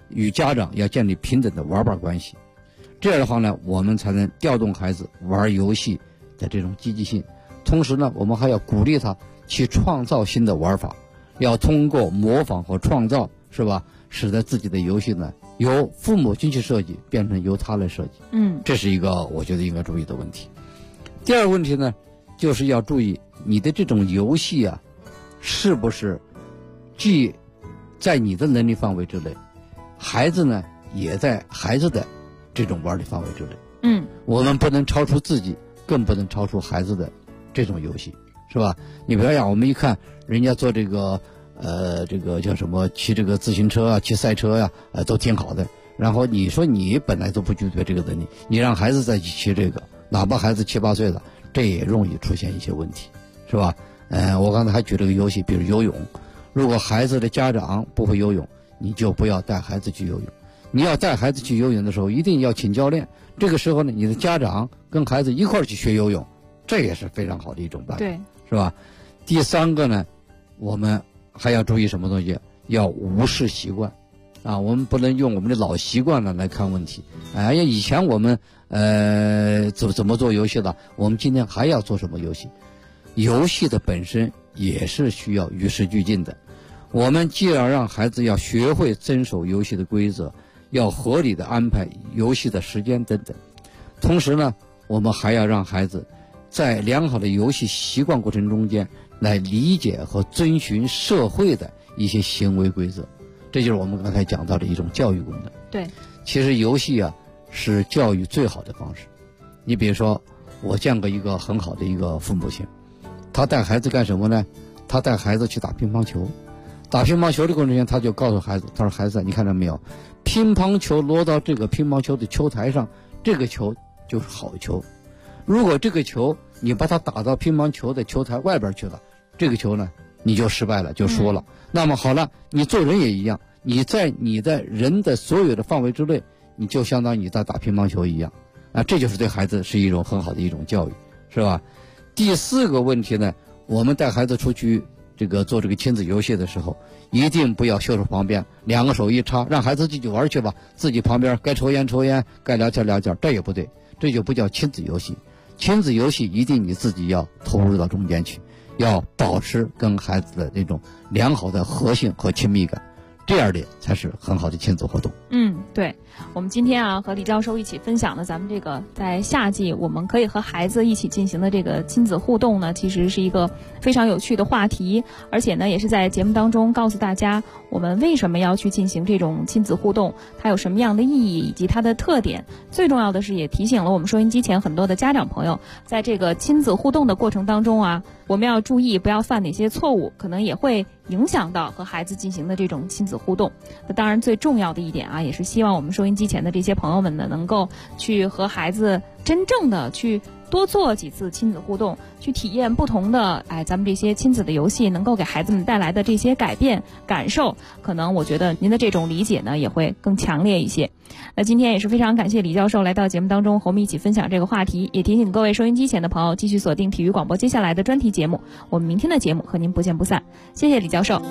与家长要建立平等的玩伴关系。这样的话呢，我们才能调动孩子玩游戏的这种积极性。同时呢，我们还要鼓励他去创造新的玩法，要通过模仿和创造，是吧？使得自己的游戏呢由父母亲去设计变成由他来设计。这是一个我觉得应该注意的问题。第二个问题呢，就是要注意你的这种游戏啊，是不是既在你的能力范围之内，孩子呢也在孩子的这种玩的范围之内。我们不能超出自己，更不能超出孩子的这种游戏，是吧？你比如讲，我们一看人家做这个叫什么，骑这个自行车啊，骑赛车呀，都挺好的。然后你说你本来都不具备这个能力，你让孩子再去骑这个，哪怕孩子7、8岁了，这也容易出现一些问题，是吧？我刚才还举了个游戏，比如游泳。如果孩子的家长不会游泳，你就不要带孩子去游泳。你要带孩子去游泳的时候，一定要请教练。这个时候呢，你的家长跟孩子一块儿去学游泳，这也是非常好的一种办法，对，是吧？第三个呢，我们还要注意什么东西？要无视习惯啊，我们不能用我们的老习惯呢来看问题。以前我们怎么做游戏的，我们今天还要做什么游戏？游戏的本身也是需要与时俱进的。我们既要让孩子要学会遵守游戏的规则，要合理的安排游戏的时间等等。同时呢，我们还要让孩子在良好的游戏习惯过程中间来理解和遵循社会的一些行为规则。这就是我们刚才讲到的一种教育功能。对，其实游戏啊是教育最好的方式。你比如说，我见过一个很好的一个父母亲，他带孩子干什么呢？他带孩子去打乒乓球。打乒乓球的过程中，他就告诉孩子，他说：“孩子，你看到没有？乒乓球落到这个乒乓球的球台上，这个球就是好球。如果这个球你把它打到乒乓球的球台外边去了，这个球呢你就失败了，就输了。那么好了，你做人也一样，你在你的人的所有的范围之内，你就相当于你在打乒乓球一样啊，这就是对孩子是一种很好的一种教育，是吧？第四个问题呢，我们带孩子出去做这个亲子游戏的时候，一定不要袖手旁边，两个手一插，让孩子自己玩去吧，自己旁边该抽烟抽烟，该聊天聊天，这也不对，这就不叫亲子游戏。亲子游戏一定你自己要投入到中间去，要保持跟孩子的这种良好的和性和亲密感，这样的才是很好的亲子活动。 对，我们今天啊和李教授一起分享的咱们这个在夏季我们可以和孩子一起进行的这个亲子互动呢，其实是一个非常有趣的话题，而且呢也是在节目当中告诉大家我们为什么要去进行这种亲子互动，它有什么样的意义以及它的特点。最重要的是也提醒了我们收音机前很多的家长朋友，在这个亲子互动的过程当中啊，我们要注意不要犯哪些错误，可能也会影响到和孩子进行的这种亲子互动。那当然最重要的一点啊，也是希望我们收音机前的这些朋友们呢，能够去和孩子真正的去多做几次亲子互动，去体验不同的咱们这些亲子的游戏能够给孩子们带来的这些改变感受，可能我觉得您的这种理解呢也会更强烈一些。那今天也是非常感谢李教授来到节目当中和我们一起分享这个话题，也提醒各位收音机前的朋友继续锁定体育广播接下来的专题节目，我们明天的节目和您不见不散。谢谢李教授。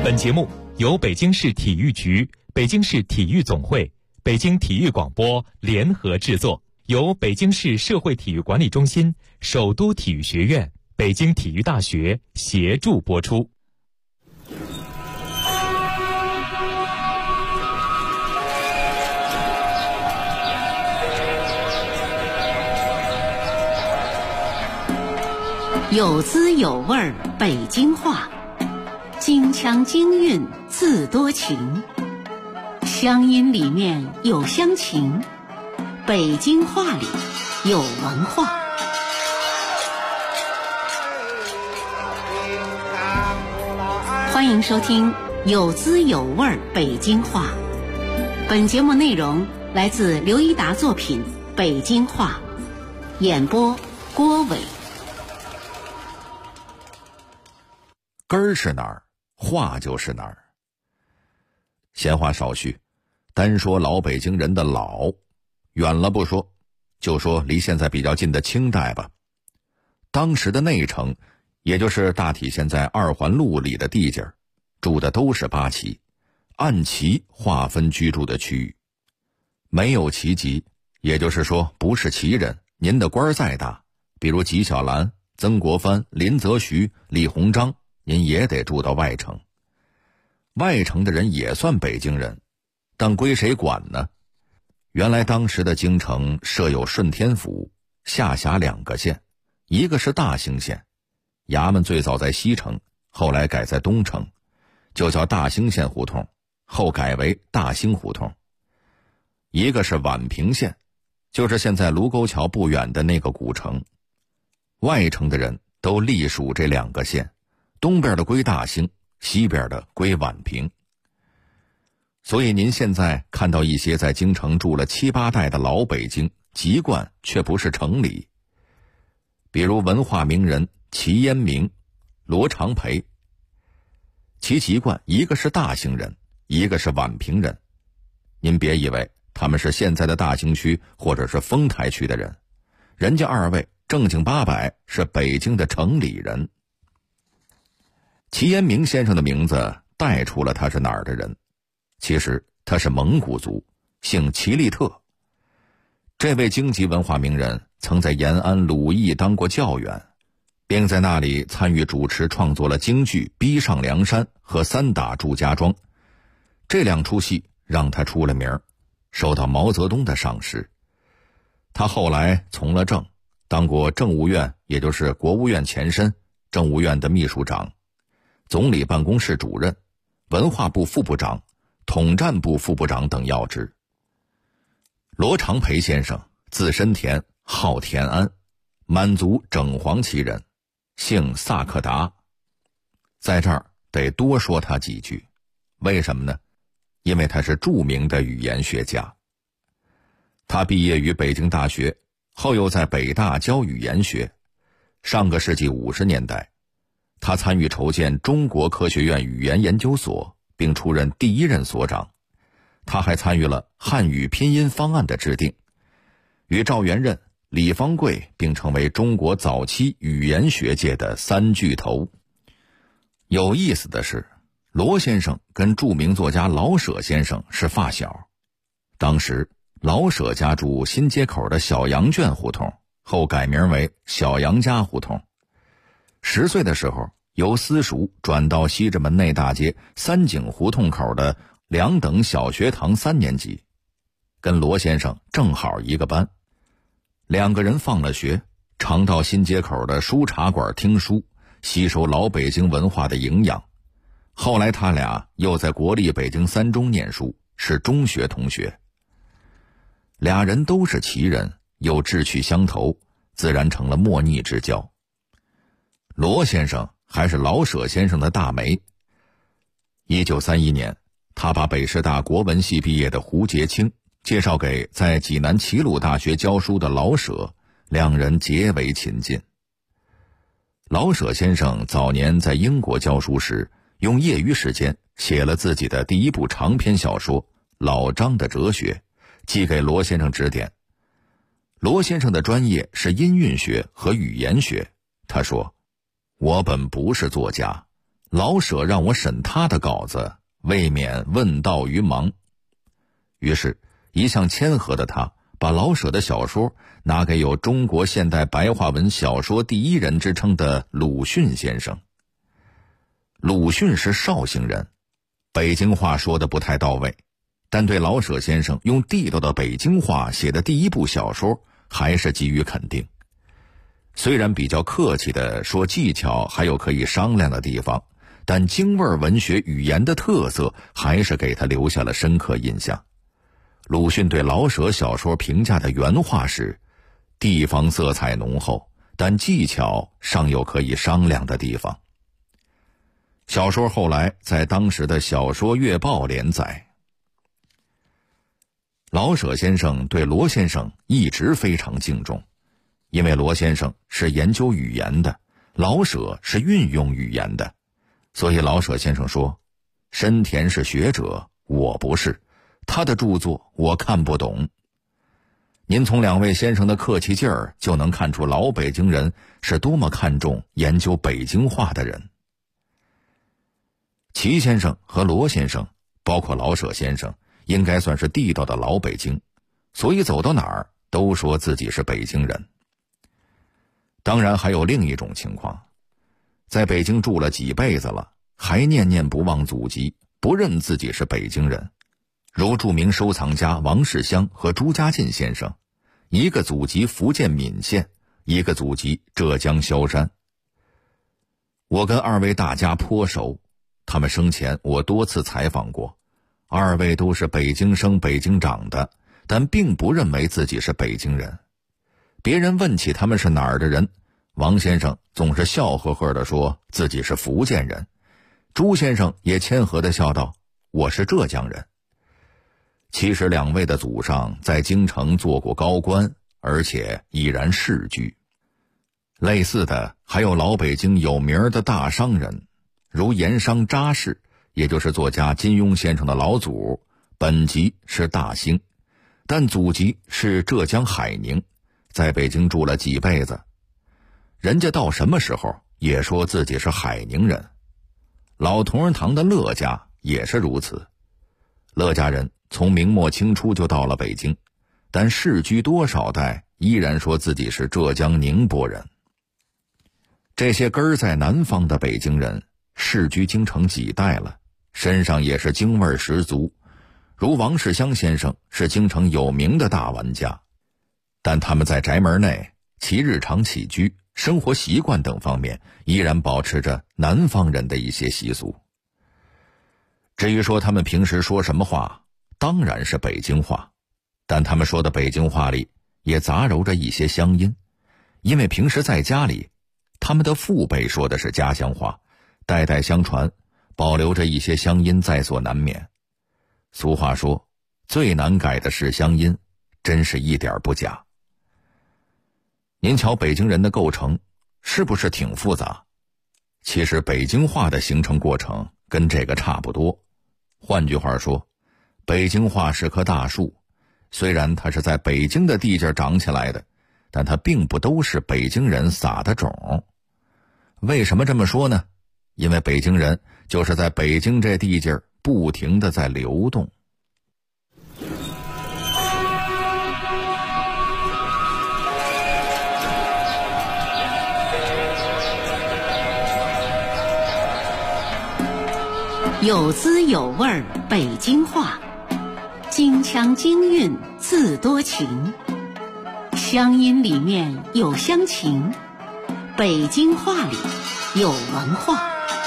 本节目由北京市体育局、北京市体育总会、北京体育广播联合制作，由北京市社会体育管理中心、首都体育学院、北京体育大学协助播出。 有滋有味儿北京话，京腔京韵字多情，乡音里面有乡情，北京话里有文化。欢迎收听有滋有味儿北京话。本节目内容来自刘一达作品《北京话》，演播郭伟。 根儿是哪儿，话就是哪儿。闲话少叙，单说老北京人的老，远了不说，就说离现在比较近的清代吧。当时的内城，也就是大体现在二环路里的地界儿，住的都是八旗，按旗划分居住的区域。没有旗籍，也就是说不是旗人，您的官再大，比如纪晓岚、曾国藩、林则徐、李鸿章，您也得住到外城。外城的人也算北京人，但归谁管呢？原来当时的京城设有顺天府，下辖2个县，一个是大兴县，衙门最早在西城，后来改在东城，就叫大兴县胡同，后改为大兴胡同。一个是宛平县，就是现在卢沟桥不远的那个古城。外城的人都隶属这2个县，东边的归大兴，西边的归宛平。所以您现在看到一些在京城住了7、8代的老北京，籍贯却不是城里。比如文化名人齐烟明、罗长培，其籍贯一个是大兴人，一个是宛平人。您别以为他们是现在的大兴区或者是丰台区的人，人家2位正经八百是北京的城里人。齐烟明先生的名字带出了他是哪儿的人，其实他是蒙古族，姓齐利特。这位京籍文化名人曾在延安鲁艺当过教员，并在那里参与主持创作了京剧《逼上梁山》和《三打祝家庄》，这2出戏让他出了名，受到毛泽东的赏识。他后来从了政，当过政务院，也就是国务院前身，政务院的秘书长，总理办公室主任，文化部副部长，统战部副部长等要职。罗长培先生字申田，号田安，满族整黄旗人，姓萨克达。在这儿得多说他几句，为什么呢？因为他是著名的语言学家。他毕业于北京大学，后又在北大教语言学。上个世纪50年代，他参与筹建中国科学院语言研究所，并出任第1任所长。他还参与了汉语拼音方案的制定，与赵元任、李方贵并成为中国早期语言学界的3巨头。有意思的是，罗先生跟著名作家老舍先生是发小。当时老舍家住新街口的小杨圈胡同，后改名为小杨家胡同。10岁的时候，由私塾转到西直门内大街三井胡同口的2等小学堂3年级，跟罗先生正好一个班。2个人放了学，常到新街口的书茶馆听书，吸收老北京文化的营养。后来他俩又在国立北京3中念书，是中学同学。俩人都是旗人，又志趣相投，自然成了莫逆之交。罗先生还是老舍先生的大媒。1931年，他把北师大国文系毕业的胡洁清介绍给在济南齐鲁大学教书的老舍，2人结为亲近。老舍先生早年在英国教书时，用业余时间写了自己的第1部长篇小说《老张的哲学》，寄给罗先生指点。罗先生的专业是音韵学和语言学，他说：“我本不是作家， 老舍让我审他的稿子，未免问道于盲。于是一向谦和的他把老舍的小说拿给有中国现代白话文小说第一人之称的鲁迅先生。鲁迅是绍兴人，北京话说得不太到位，但对老舍先生用地道的北京话写的第一部小说还是给予肯定。虽然比较客气地说技巧还有可以商量的地方，但京味文学语言的特色还是给他留下了深刻印象。鲁迅对老舍小说评价的原话是：地方色彩浓厚，但技巧尚有可以商量的地方。小说后来在当时的小说月报连载。老舍先生对罗先生一直非常敬重，因为罗先生是研究语言的，老舍是运用语言的，所以老舍先生说，深田是学者，我不是，他的著作我看不懂。您从两位先生的客气劲儿就能看出老北京人是多么看重研究北京话的人。齐先生和罗先生，包括老舍先生，应该算是地道的老北京，所以走到哪儿都说自己是北京人。当然还有另一种情况，在北京住了几辈子了，还念念不忘祖籍，不认自己是北京人，如著名收藏家王世襄和朱家进先生，一个祖籍福建闽县，一个祖籍浙江萧山。我跟二位大家颇熟，他们生前我多次采访过，二位都是北京生北京长的，但并不认为自己是北京人。别人问起他们是哪儿的人，王先生总是笑呵呵地说自己是福建人，朱先生也谦和地笑道，我是浙江人。其实两位的祖上在京城做过高官，而且已然世居。类似的还有老北京有名的大商人，如盐商查氏，也就是作家金庸先生的老祖，本籍是大兴，但祖籍是浙江海宁，在北京住了几辈子。人家到什么时候也说自己是海宁人。老同仁堂的乐家也是如此，乐家人从明末清初就到了北京，但世居多少代依然说自己是浙江宁波人。这些根儿在南方的北京人世居京城几代了，身上也是京味十足，如王世襄先生是京城有名的大玩家，但他们在宅门内其日常起居、生活习惯等方面依然保持着南方人的一些习俗。至于说他们平时说什么话，当然是北京话，但他们说的北京话里也杂糅着一些乡音，因为平时在家里他们的父辈说的是家乡话，代代相传，保留着一些乡音在所难免。俗话说，最难改的是乡音，真是一点不假。您瞧北京人的构成是不是挺复杂？其实北京话的形成过程跟这个差不多。换句话说，北京话是棵大树，虽然它是在北京的地界长起来的，但它并不都是北京人撒的种。为什么这么说呢？因为北京人就是在北京这地界不停地在流动。 有滋有味儿北京话，京腔京韵自多情，乡音里面有乡情，北京话里有文化。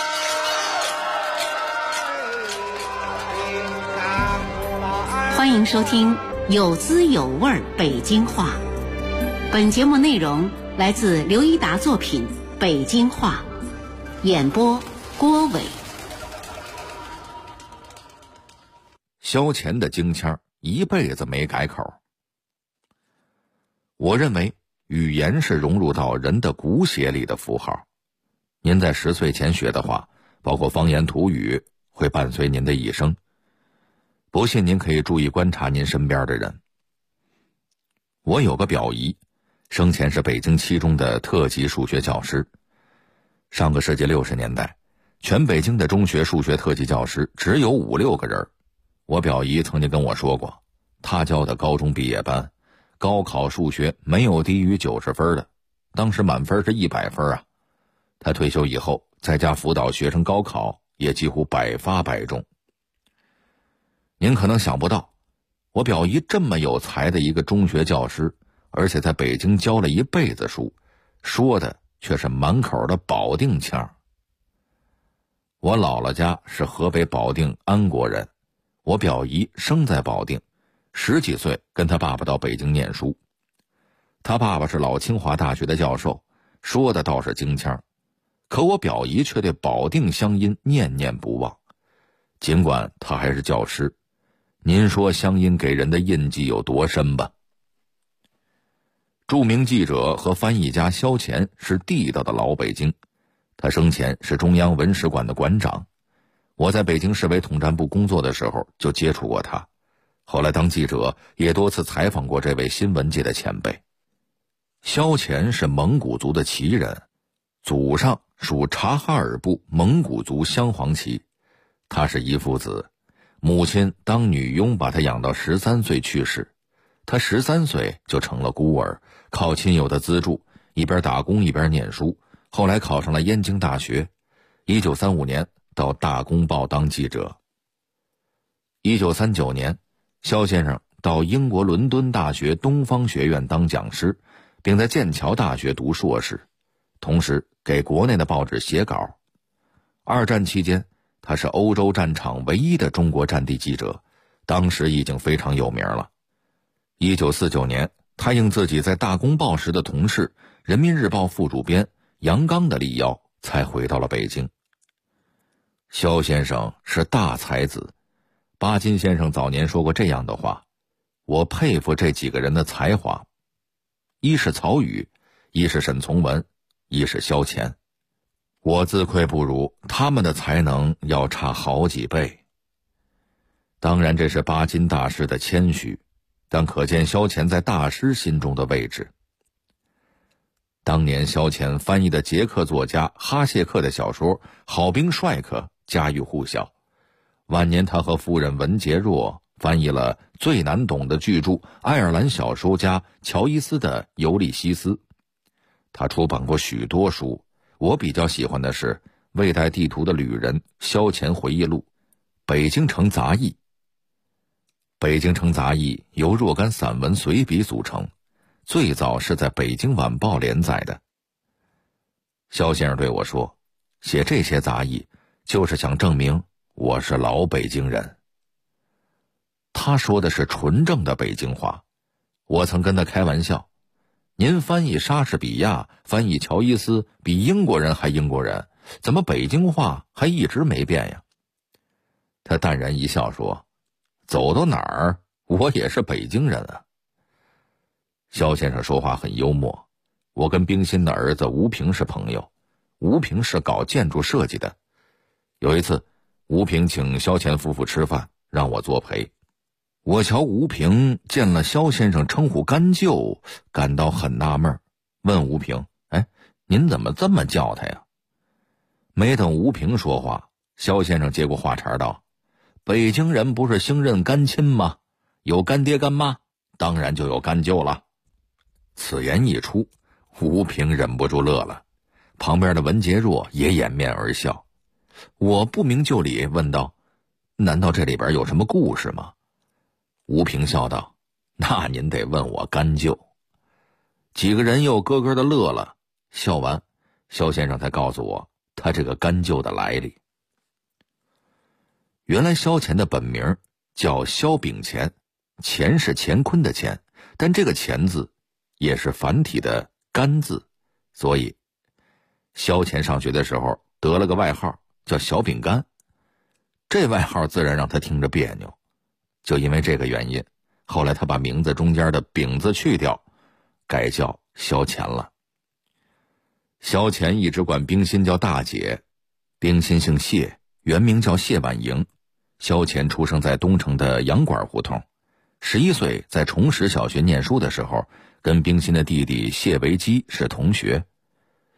欢迎收听有滋有味儿北京话。本节目内容来自刘一达作品《北京话》，演播郭伟。 萧乾的京腔一辈子没改口。我认为语言是融入到人的骨血里的符号。您在10岁前学的话，包括方言土语，会伴随您的一生。不信您可以注意观察您身边的人。我有个表姨，生前是北京7中的特级数学教师。上个世纪60年代， 全北京的中学数学特级教师只有5、6个人。我表姨曾经跟我说过，她教的高中毕业班，高考数学没有低于90分的，当时满分是100分啊。她退休以后，在家辅导学生高考，也几乎百发百中。您可能想不到，我表姨这么有才的一个中学教师，而且在北京教了一辈子书，说的却是满口的保定腔。我姥姥家是河北保定安国人，我表姨生在保定，10几岁跟他爸爸到北京念书。他爸爸是老清华大学的教授，说的倒是京腔，可我表姨却对保定乡音念念不忘。尽管他还是教师，您说乡音给人的印记有多深吧？著名记者和翻译家萧乾是地道的老北京，他生前是中央文史馆的馆长。我在北京市委统战部工作的时候就接触过他，后来当记者也多次采访过这位新闻界的前辈。萧乾是蒙古族的旗人，祖上属察哈尔部蒙古族镶黄旗。他是一父子，母亲当女佣把他养到13岁去世，他13岁就成了孤儿，靠亲友的资助，一边打工一边念书，后来考上了燕京大学。1935年到大公报当记者。1939年，萧先生到英国伦敦大学东方学院当讲师，并在剑桥大学读硕士，同时给国内的报纸写稿。2战期间，他是欧洲战场唯一的中国战地记者，当时已经非常有名了。1949年，他应自己在大公报时的同事人民日报副主编杨刚的力邀，才回到了北京。萧先生是大才子，巴金先生早年说过这样的话，我佩服这几个人的才华，一是曹禺，一是沈从文，一是萧乾。我自愧不如，他们的才能要差好几倍。当然这是巴金大师的谦虚，但可见萧乾在大师心中的位置。当年萧乾翻译的捷克作家哈谢克的小说《好兵帅克》家喻户晓，晚年他和夫人文洁若翻译了最难懂的巨著爱尔兰小说家乔伊斯的《尤利西斯》。他出版过许多书，我比较喜欢的是《未带地图的旅人》萧乾回忆录、《北京城杂役》。《北京城杂役》由若干散文随笔组成，最早是在《北京晚报》连载的。萧先生对我说，写这些杂役就是想证明我是老北京人。他说的是纯正的北京话，我曾跟他开玩笑，您翻译莎士比亚，翻译乔伊斯，比英国人还英国人，怎么北京话还一直没变呀？他淡然一笑说，走到哪儿我也是北京人啊。萧先生说话很幽默，我跟冰心的儿子吴平是朋友，吴平是搞建筑设计的。有一次吴平请萧乾夫妇吃饭，让我作陪。我瞧吴平见了萧先生称呼干舅，感到很纳闷，问吴平，您怎么这么叫他呀？没等吴平说话，萧先生接过话茬道，北京人不是兴认干亲吗？有干爹干妈，当然就有干舅了。此言一出，吴平忍不住乐了，旁边的文洁若也掩面而笑。我不明就里问道，难道这里边有什么故事吗？吴平笑道，那您得问我干舅。几个人又咯咯的乐了，笑完，萧先生才告诉我他这个干舅的来历。原来萧乾的本名叫萧秉乾，乾是乾坤的乾，但这个乾字也是繁体的干字，所以萧乾上学的时候得了个外号叫小饼干，这外号自然让他听着别扭。就因为这个原因，后来他把名字中间的饼字去掉，改叫萧乾了。萧乾一直管冰心叫大姐，冰心姓谢，原名叫谢婉莹。萧乾出生在东城的洋馆胡同，11岁在崇实小学念书的时候，跟冰心的弟弟谢维基是同学。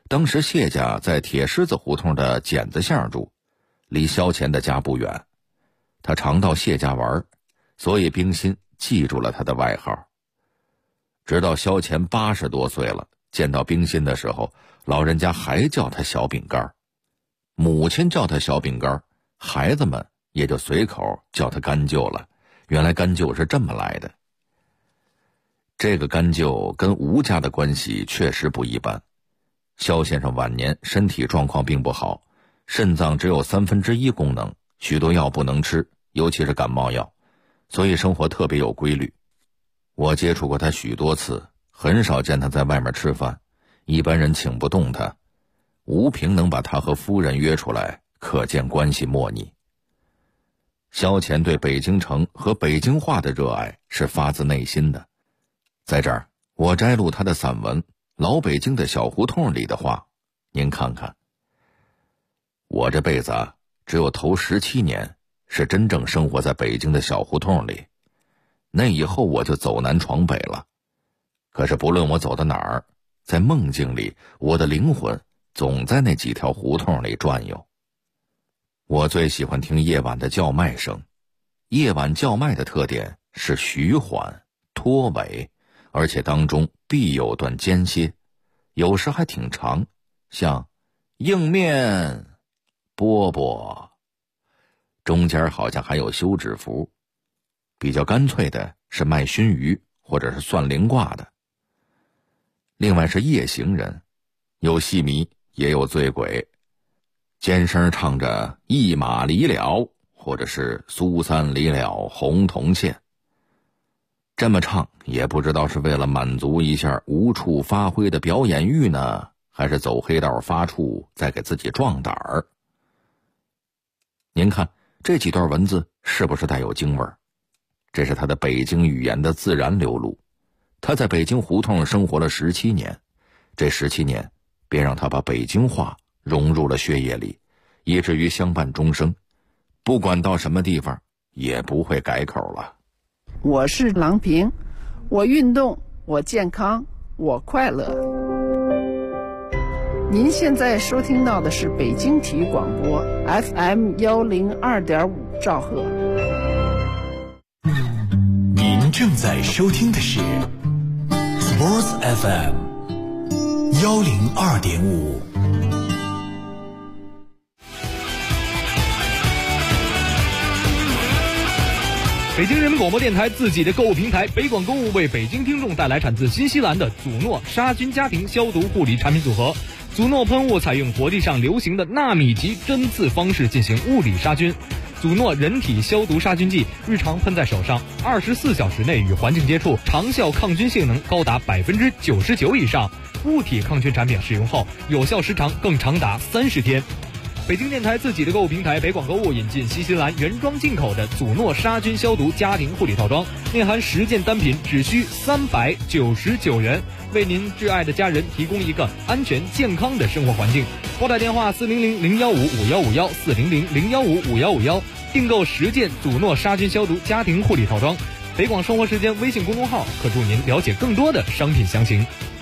当时谢家在铁狮子胡同的剪子巷住，离萧乾的家不远。他常到谢家玩，所以冰心记住了他的外号。直到萧乾80多岁了，见到冰心的时候，老人家还叫他小饼干，母亲叫他小饼干，孩子们也就随口叫他干舅了。原来干舅是这么来的。这个干舅跟吴家的关系确实不一般。萧先生晚年身体状况并不好，肾脏只有1/3功能，许多药不能吃，尤其是感冒药，所以生活特别有规律。我接触过他许多次，很少见他在外面吃饭，一般人请不动他。吴平能把他和夫人约出来，可见关系莫逆。萧乾对北京城和北京话的热爱是发自内心的。在这儿，我摘录他的散文《老北京的小胡同》里的话，您看看。我这辈子只有头17年是真正生活在北京的小胡同里，那以后我就走南闯北了。可是不论我走到哪儿，在梦境里，我的灵魂总在那几条胡同里转悠。我最喜欢听夜晚的叫卖声，夜晚叫卖的特点是徐缓、拖尾，而且当中必有段间歇，有时还挺长，像硬面、饽饽，中间好像还有休止符。比较干脆的是卖熏鱼或者是算灵卦的。另外是夜行人，有戏迷也有醉鬼，尖声唱着一马离了，或者是苏三离了红铜线。这么唱也不知道是为了满足一下无处发挥的表演欲呢，还是走黑道发怵再给自己壮胆儿。您看这几段文字是不是带有京味儿？这是他的北京语言的自然流露。他在北京胡同生活了17年，这17年便让他把北京话融入了血液里，以至于相伴终生，不管到什么地方也不会改口了。 我是郎平，我运动，我健康，我快乐。您现在收听到的是北京体育广播 FM 102.5兆赫。 您正在收听的是 Sports FM 102.5。 北京人民广播电台自己的购物平台北广购物为北京听众带来产自新西兰的祖诺杀菌家庭消毒护理产品组合。祖诺喷雾采用国际上流行的纳米级针刺方式进行物理杀菌。祖诺人体消毒杀菌剂日常喷在手上，24小时内与环境接触，长效抗菌性能高达99%以上。物体抗菌产品使用后，有效时长更长达30天。北京电台自己的购物平台北广购物引进新西兰原装进口的祖诺杀菌消毒家庭护理套装，内含10件单品，只需399元，为您挚爱的家人提供一个安全健康的生活环境。拨打电话400-015-5151 400-015-5151，订购10件祖诺杀菌消毒家庭护理套装。北广生活时间微信公众号可助您了解更多的商品详情。